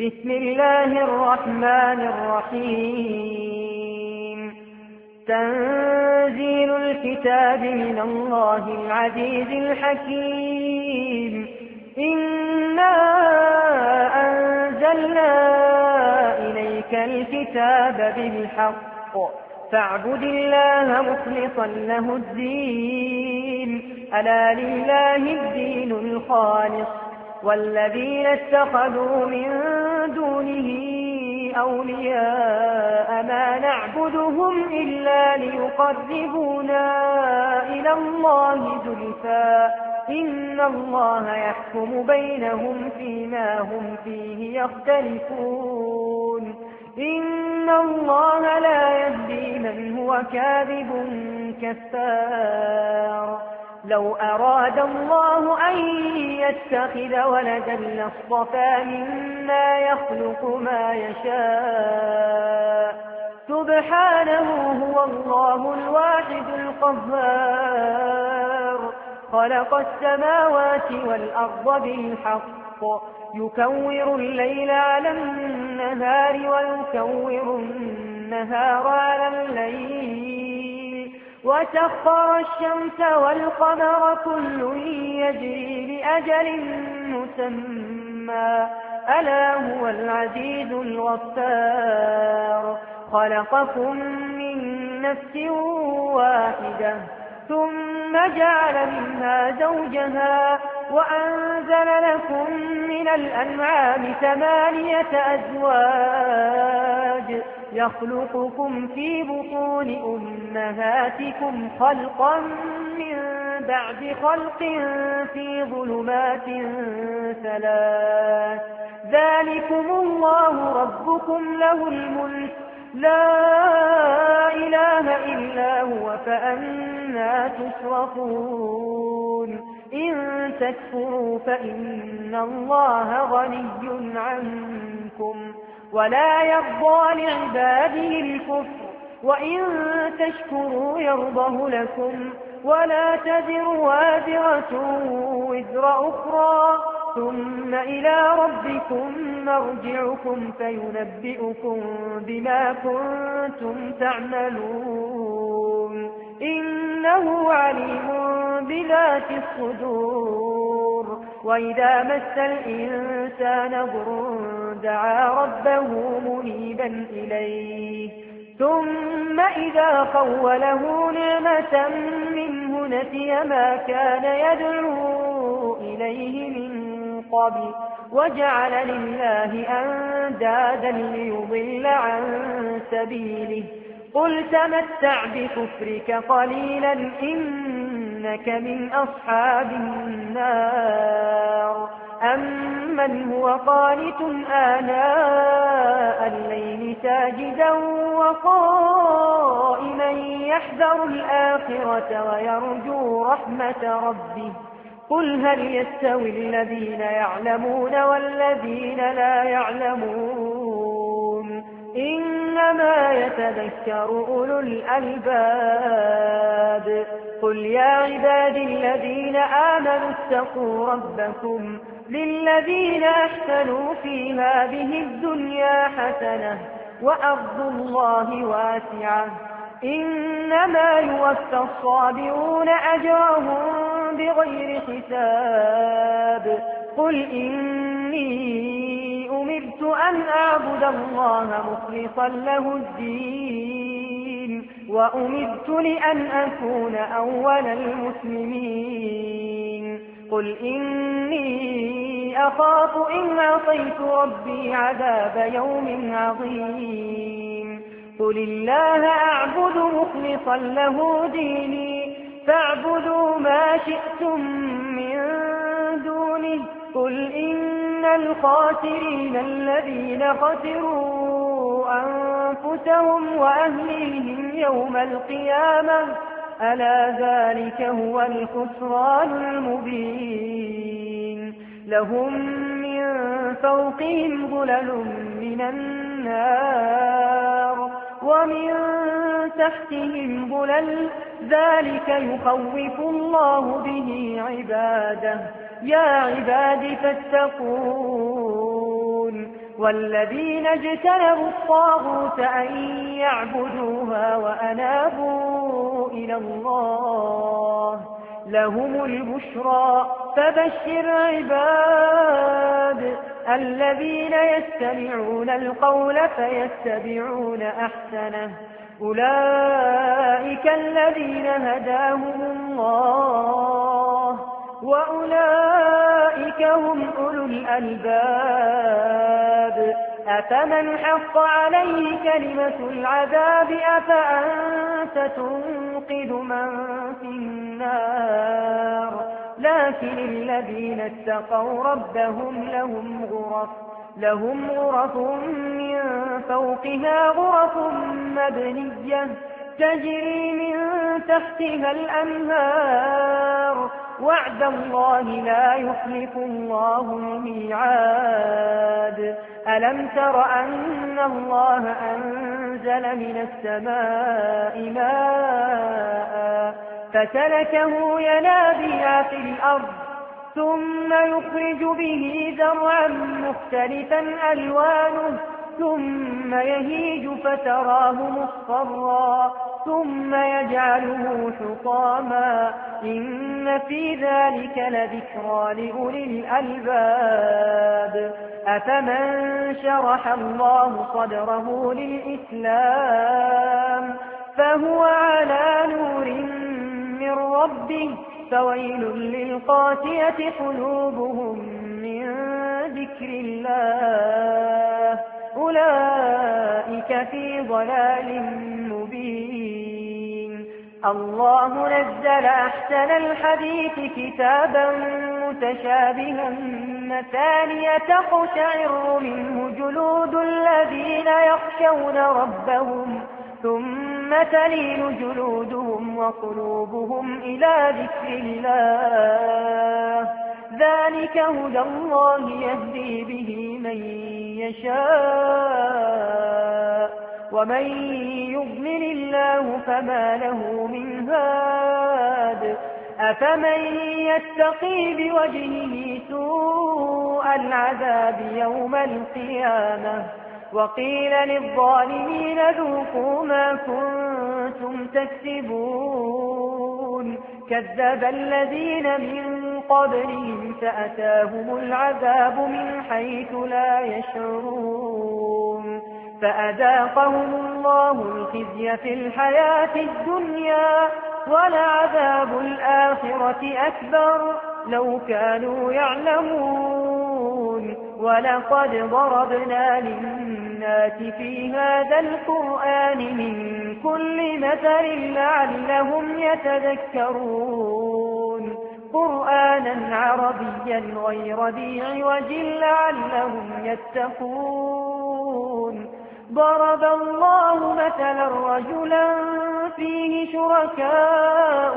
بسم الله الرحمن الرحيم تنزيل الكتاب من الله العزيز الحكيم إنا أنزلنا إليك الكتاب بالحق فاعبد الله مخلصا له الدين ألا لله الدين الخالص والذين اتخذوا من دونه أولياء ما نعبدهم إلا ليقربونا إلى الله زلفى إن الله يحكم بينهم فيما هم فيه يختلفون إن الله لا يهدي من هو كاذب كفار لو أراد الله أن يتخذ ولدا لاصطفى مما يخلق ما يشاء سبحانه هو الله الواحد القهار خلق السماوات والأرض بالحق يكور الليل على النهار ويكور النهار على الليل وسخر الشمس والقمر كل يجري لأجل مسمى ألا هو العزيز الغفار خلقكم من نفس واحدة ثم جعل منها زوجها وأنزل لكم من الأنعام 8 أزواج يخلقكم في بطون أمهاتكم خلقا من بعد خلق في ظلمات 3 ذلكم الله ربكم له الملك لا إله إلا هو فأنى تصرفون إن تكفروا فإن الله غني عنكم ولا يرضى لعباده الكفر وإن تشكروا يرضه لكم ولا تزر وازرة وزر أخرى ثم إلى ربكم مرجعكم فينبئكم بما كنتم تعملون إنه عليم بذات الصدور وإذا مس الإنسان ضر دعا ربه منيبا إليه ثم إذا خوله نعمة منه نسي ما كان يدعو إليه من قبل وجعل لله أندادا ليضل عن سبيله قل تمتع بكفرك قليلا إنك من أصحاب النار أمن هو قانت آناء الليل ساجدا وقائما يحذر الآخرة ويرجو رحمة ربه قل هل يستوي الذين يعلمون والذين لا يعلمون إنما يتذكر أولو الألباب قل يا عبادي الذين آمنوا اتقوا ربكم للذين أحسنوا في هذه الدنيا حسنة وأرض الله واسعة إنما يوفى الصابرون أجرهم بغير حساب قل إني أمرت أن أعبد الله مخلصا له الدين وأمرت لأن أكون أول المسلمين قل إني أخاف إن عصيت ربي عذاب يوم عظيم قل الله أعبد مخلصا له ديني فاعبدوا ما شئتم من دونه قل إن الخاسرين الذين خسروا أنفسهم وأهليهم يوم القيامة ألا ذلك هو الخسران المبين لهم من فوقهم ظلل من النار ومن تحتهم ظلل ذلك يخوف الله به عباده يا عباد فاتقون والذين اجتنبوا الطاغوت أن يعبدوها وأنابوا إلى الله لهم البشرى فبشر عباد الذين يستمعون القول فيتبعون أحسنه أولئك الذين هداهم الله وأولئك هم أولو الألباب أفمن حق عليه كلمة العذاب أفأنت تنقذ من في النار لكن الذين اتقوا ربهم لهم غرف من فوقها غرف مبنية تجري من تحتها الأنهار وعد الله لا يخلف الله الميعاد ألم تر أن الله أنزل من السماء ماء فسلكه ينابيع في الأرض ثم يخرج به زرعا مختلفا ألوانه ثم يهيج فتراه مصفرا ثم يجعله حطاما إن في ذلك لذكرى لأولي الألباب أفمن شرح الله صدره للإسلام فهو على نور من ربه فويل للقاسية قلوبهم من ذكر الله أولئك في ضلال مبين الله نزل أحسن الحديث كتابا متشابها مثانية تقشعر منه جلود الذين يخشون ربهم ثم تلين جلودهم وقلوبهم إلى ذكر الله ذلك هدى الله يهدي به من يشاء ومن يضلل الله فما له من هاد أفمن يتقي بوجهه سوء العذاب يوم القيامة وقيل للظالمين ذوقوا ما كنتم تكسبون كذب الذين من قبلهم فأتاهم العذاب من حيث لا يشعرون فأذاقهم الله الخزي في الحياة الدنيا ولعذاب الآخرة أكبر لو كانوا يعلمون ولقد ضربنا للناس في هذا القرآن من كل مثل لعلهم يتذكرون قرآنا عربيا غير ذي عوج لعلهم يتقون ضرب الله مثلا رجلا فيه شركاء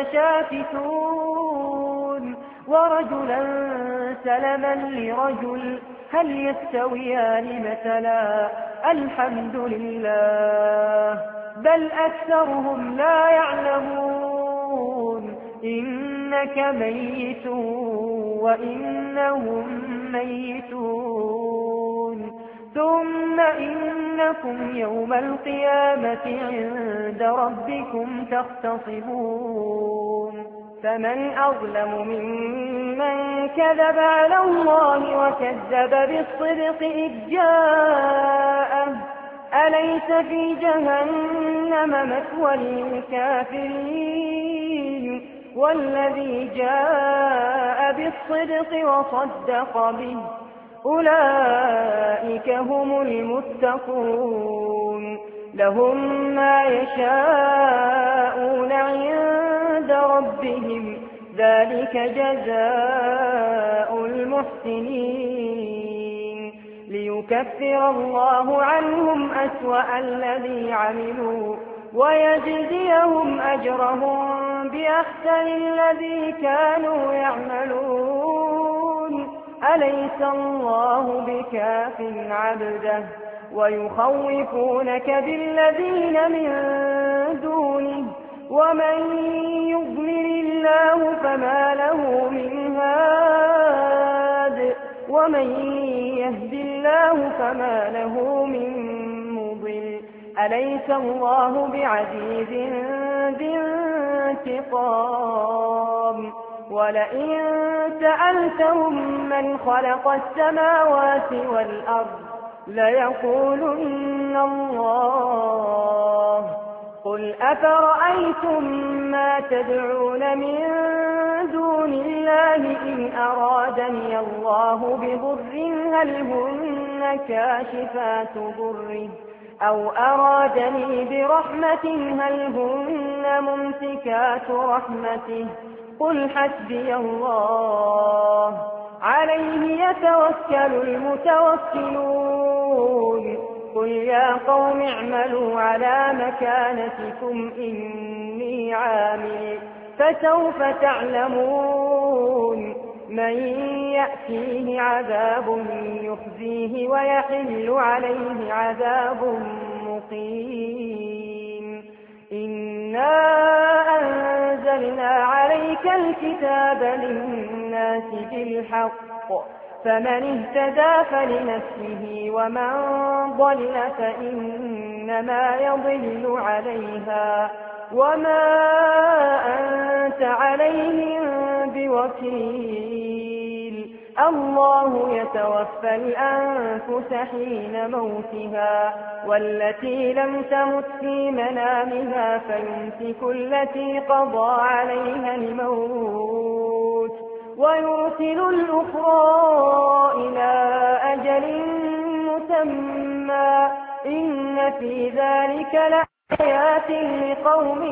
متشاكسون ورجلا سلما لرجل هل يستويان مثلا الحمد لله بل أكثرهم لا يعلمون إنك ميت وإنهم ميتون ثم إنكم يوم القيامة عند ربكم تختصمون فمن أظلم ممن كذب على الله وكذب بالصدق إذ جاءه أليس في جهنم مثوى للكافرين والذي جاء بالصدق وصدق به أولئك هم المتقون لهم ما يشاءون عند ربهم ذلك جزاء المحسنين ليكفر الله عنهم أسوأ الذي عملوا ويجزيهم أجرهم بأحسن الذي كانوا يعملون أليس الله بكاف عبده ويخوفونك بالذين من دونه ومن يضلل الله فما له من هاد ومن يهد الله فما له من مضل أليس الله بعزيز ذي انتقام ولئن سألتهم من خلق السماوات والأرض ليقولن الله قل أفرأيتم ما تدعون من دون الله إن أرادني الله بضر هل هن كاشفات ضره أو أرادني برحمة هل هن ممسكات رحمته قل حسبي الله عليه يتوكل المتوكلون قل يا قوم اعملوا على مكانتكم إني عامل فسوف تعلمون من يأتيه عذاب يخزيه ويحل عليه عذاب مقيم إنا أنزلنا عليك الكتاب للناس بالحق فمن اهتدى فلنفسه ومن ضل فإنما يضل عليها وما أنت عليهم بوكيل الله يتوفى الأنفس حين موتها والتي لم تمت في منامها فيمسك التي قضى عليها الموت ويرسل الأخرى إلى أجل مسمى إن في ذلك لآيات لقوم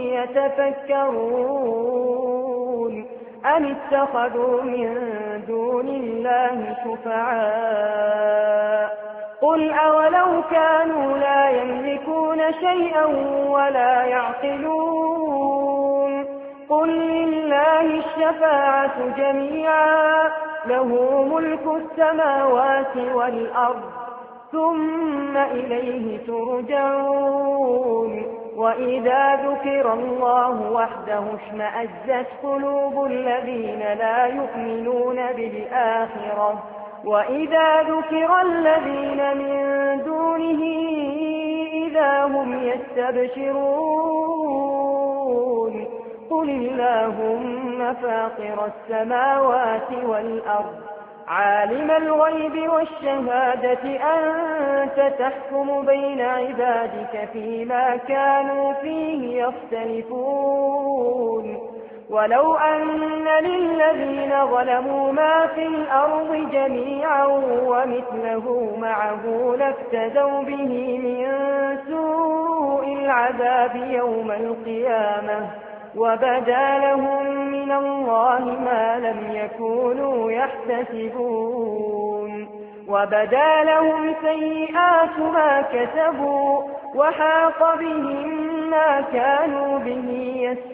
يتفكرون أم اتخذوا من دون الله شفعاء قل أولو كانوا لا يملكون شيئا ولا يعقلون قل لله الشفاعة جميعا له ملك السماوات والأرض ثم إليه ترجعون وإذا ذكر الله وحده اشمأزت قلوب الذين لا يؤمنون بالآخرة وإذا ذكر الذين من دونه إذا هم يستبشرون قل اللهم فاطر السماوات والأرض عالم الغيب والشهادة أنت تحكم بين عبادك فيما كانوا فيه يختلفون ولو أن للذين ظلموا ما في الأرض جميعا ومثله معه لافتدوا به من سوء العذاب يوم القيامة وبدا لهم من الله ما لم يكونوا يحتسبون وبدا لهم سيئات ما كسبوا وحاق بهم ما كانوا به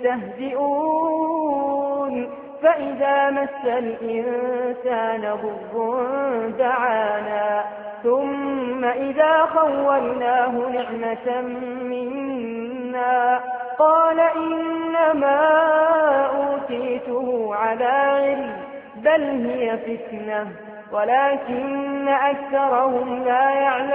يستهزئون فإذا مس الإنسان ضر دعانا ثم إذا خولناه نعمة منا قال إنما أوتيته على علم بل هي فتنة ولكن أكثرهم لا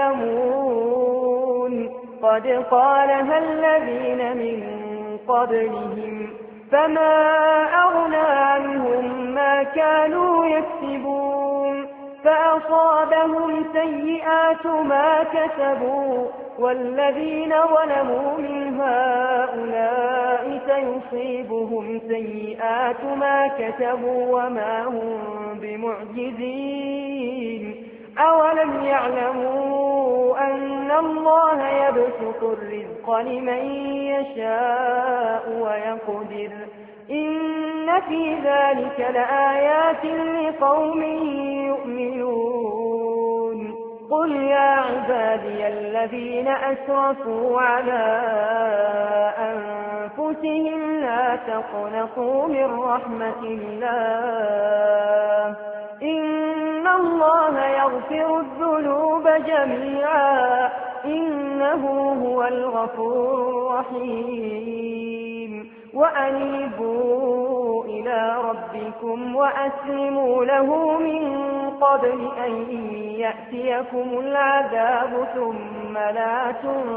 يعلمون قد قالها الذين من قبلهم فما أغنى عنهم ما كانوا يكسبون فأصابهم سيئات ما كسبوا والذين ظلموا من هؤلاء سيصيبهم سيئات ما كسبوا وما هم بمعجزين أولم يعلموا أن الله يبسط الرزق لمن يشاء ويقدر إن في ذلك لآيات لقوم يؤمنون قل يا عبادي الذين أسرفوا على أنفسهم لا تقنطوا من رحمة الله إن الله يغفر الذنوب جميعا إنه هو الغفور الرحيم وأنيبوا إلى ربكم وأسلموا له من قبل أن يأتيكم العذاب ثم لا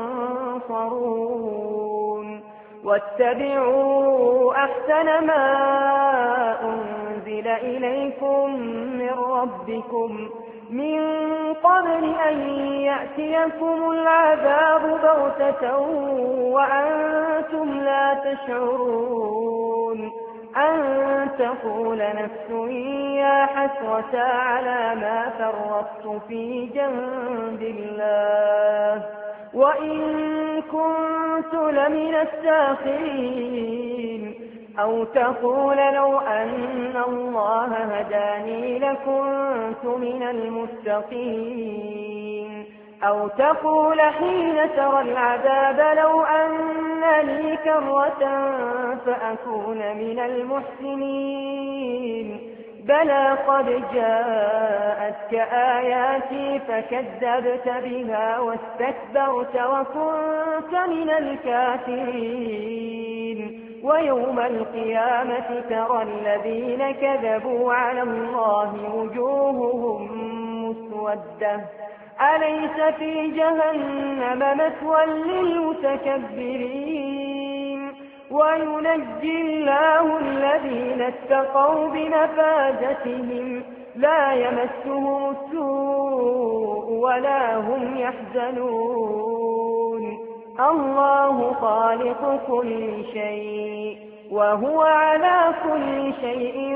تنصرون واتبعوا أحسن ما أنزل إليكم من ربكم من قبل أن يأتيكم العذاب بغتة وأنتم لا تشعرون أن تقول نفس يا حسرة على ما فرطت في جنب الله وإن كنت لمن الساخرين أو تقول لو أن الله هداني لكنت من المتقين أو تقول حين ترى العذاب لو أن لي كرة فأكون من المحسنين بلى قد جاءتك آياتي فكذبت بها واستكبرت وكنت من الكافرين ويوم القيامة ترى الذين كذبوا على الله وجوههم مسودة أليس في جهنم مثوى للمتكبرين وينجي الله الذين اتقوا بمفازتهم لا يمسهم السوء ولا هم يحزنون الله خالق كل شيء وهو على كل شيء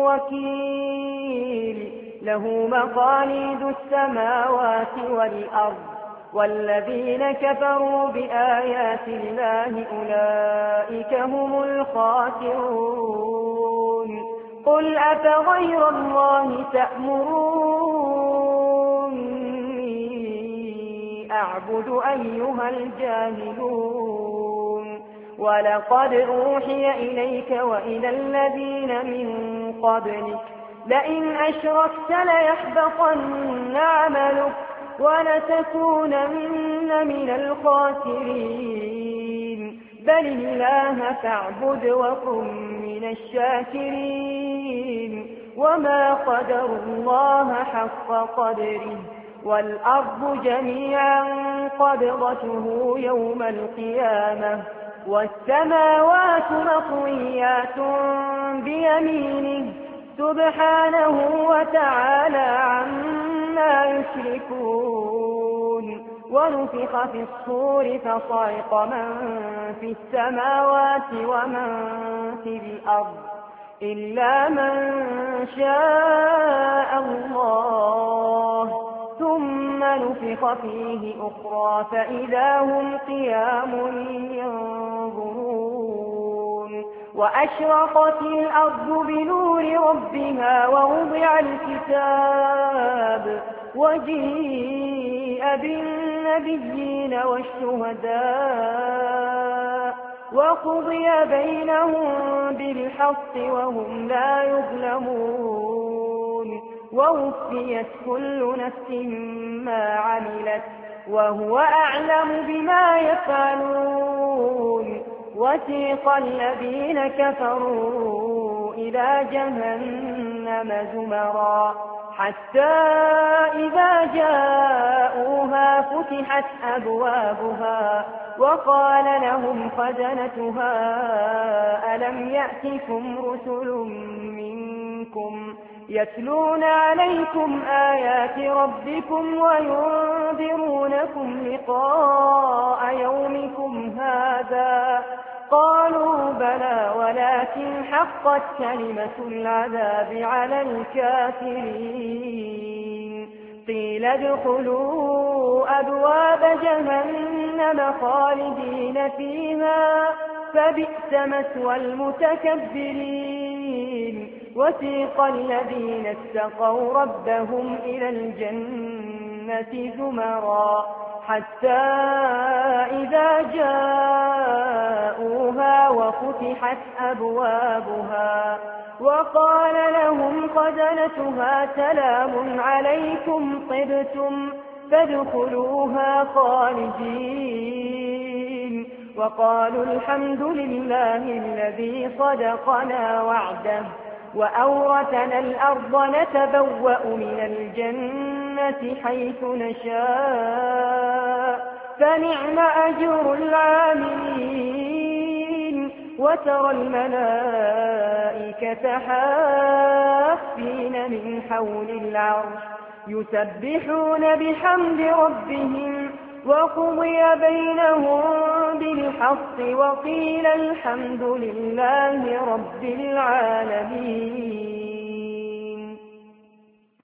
وكيل له مقاليد السماوات والأرض والذين كفروا بآيات الله أولئك هم الخاسرون قل أفغير الله تأمروني أعبد أيها الجاهلون ولقد أوحي إليك وإلى الذين من قبلك لئن أشركت ليحبطن عملك ولتكونن من الخاسرين بل الله فاعبد وكن من الشاكرين وما قدر الله حق قدره والأرض جميعا قبضته يوم القيامة والسماوات مطويات بيمينه سبحانه وتعالى عما يشركون ونفخ في الصور فصعق من في السماوات ومن في الأرض إلا من شاء الله ثم نفخ فيه أخرى فإذا هم قيام ينظرون وأشرقت الأرض بنور ربها ووضع الكتاب وجيء بالنبيين والشهداء وقضي بينهم بالحق وهم لا يظلمون ووفيت كل نفس ما عملت وهو أعلم بما يفعلون وسيق الذين كفروا إلى جهنم زمرا حتى إذا جاءوها فتحت أبوابها وقال لهم خزنتها ألم يأتكم رسل منكم يتلون عليكم آيات ربكم وينذرونكم لقاء يومكم هذا قالوا بلى ولكن حقت كلمة العذاب على الكافرين قيل ادخلوا أبواب جهنم خالدين فيها فبئس مثوى المتكبرين وسيق الذين اتقوا ربهم إلى الجنة زمرا حتى إذا جاءوها وفتحت أبوابها وقال لهم خزنتها سلام عليكم طبتم فادخلوها خالدين وقالوا الحمد لله الذي صدقنا وعده وأورثنا الأرض نتبوأ من الجنة حيث نشاء فنعم أجر العاملين وترى الملائكة حافين من حول العرش يسبحون بحمد ربهم وقضي بينهم بالحق وقيل الحمد لله رب العالمين.